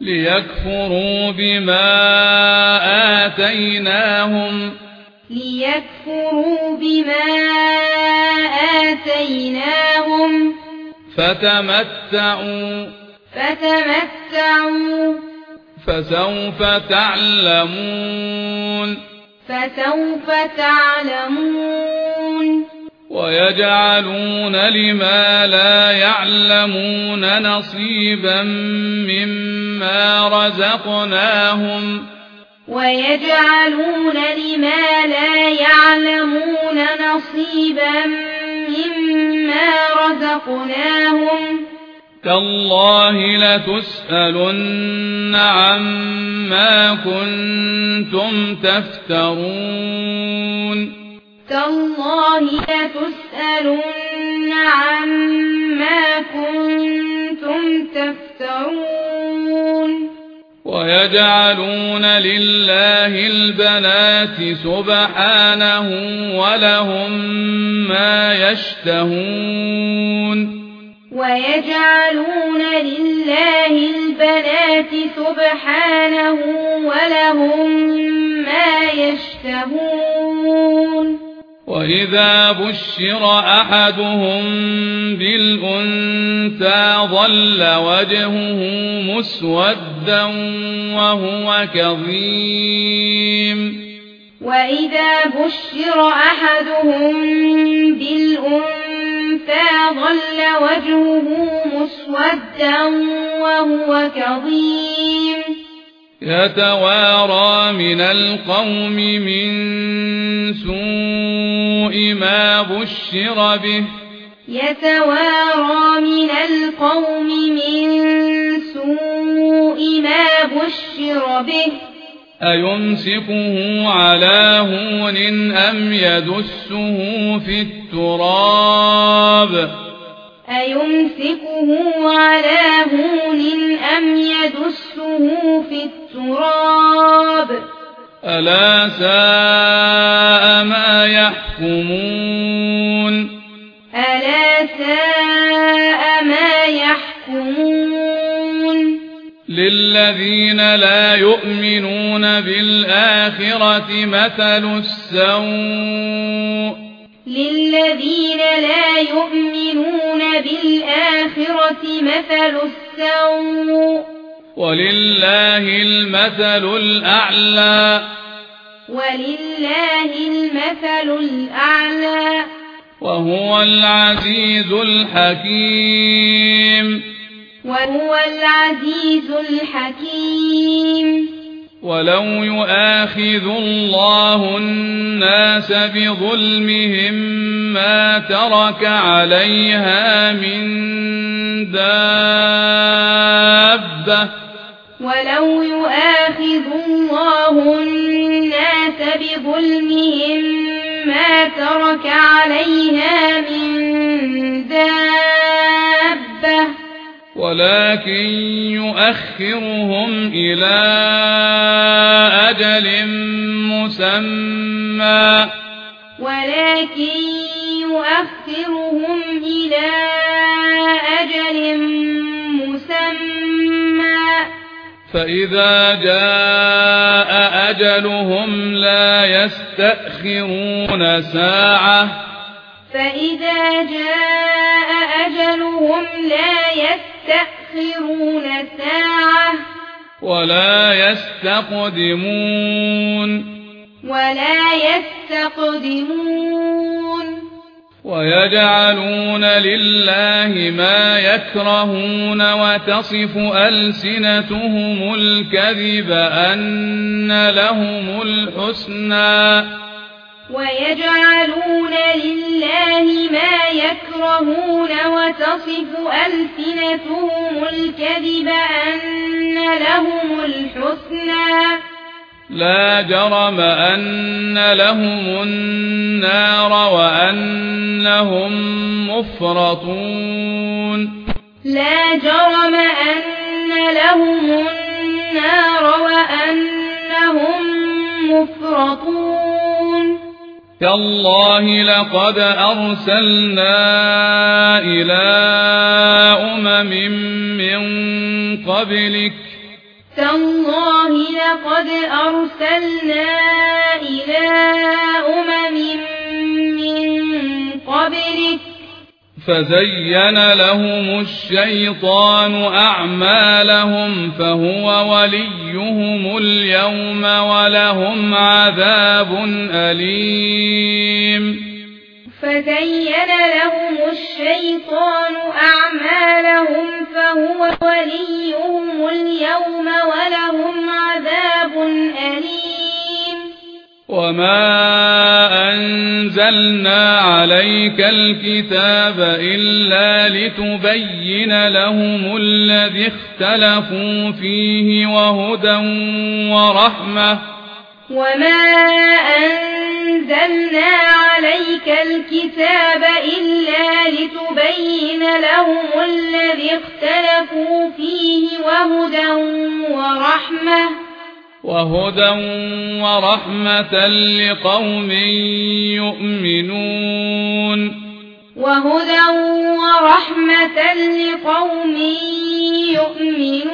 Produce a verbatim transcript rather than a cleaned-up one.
ليكفروا بما آتيناهم ليكفروا بما آتيناهم فتمتعوا فتمتعوا فسوف تعلمون فسوف تعلمون ويجعلون لما لا يعلمون نصيبا مما رزقناهم ويجعلون لما لا يعلمون نصيبا مما رزقناهم تالله لتسألن عما كنتم تفترون تالله لتسألن عما كنتم تفترون ويجعلون لله البنات سبحانه ولهم ما يشتهون ويجعلون لله البنات سبحانه ولهم ما يشتهون وإذا بشر أحدهم بالأنثى ظل وجهه مسودا وهو كظيم وإذا بشر أحدهم بالأنثى ظل وجهه مسودا وهو كظيم يتوارى من القوم من سوء ما بشر به يتوارى من القوم من سوء ما بشر به أيمسكه على هون أم يدسه في التراب أيمسكه على هون أم يدسه في التراب ألا ساء ما يحكمون ألا ساء ما يحكمون للذين لا يؤمنون بالآخرة مثل السوء للذين لا يؤمنون بالآخرة مثل السوء ولله المثل الأعلى ولله المثل الأعلى وهو العزيز الحكيم وهو العزيز الحكيم ولو يؤاخذ الله الناس بظلمهم ما ترك عليها من دابة ولو يؤاخذ الله الناس بظلمهم ما ترك عليها من دابة ولكن يؤخرهم إلى أجل مسمى ولكن يؤخرهم إلى أجل مسمى فإذا جاء أجلهم لا يستأخرون ساعة فإذا جاء أجلهم لا يستأخرون ساعة ولا يستقدمون ولا يستقدمون ويجعلون لله ما يكرهون وتصف ألسنتهم الكذب أن لهم الحسنى ويجعلون لله ما يكرهون وتصف ألسنتهم الكذب أن لهم الحسنى لا جرم أن لهم النار وأنهم مفرطون لا جرم أن لهم النار وأنهم مفرطون تالله لقد أرسلنا إلى أمم من قبلك تالله لقد أرسلنا إلى أمم من قبلك فزين لهم الشيطان أعمالهم فهو وليهم اليوم ولهم عذاب أليم فزين لهم الشيطان أعمالهم فهو وليهم اليوم ولهم عذاب أليم وما أنزلنا عليك الكتاب إلا لتبين لهم الذي اختلفوا فيه وهدى ورحمة وما أنزلنا عليك الكتاب إلا لتبين لهم الذي اختلفوا فيه وهدى ورحمة وهدى ورحمة لقوم يؤمنون وهدى ورحمة لقوم يؤمنون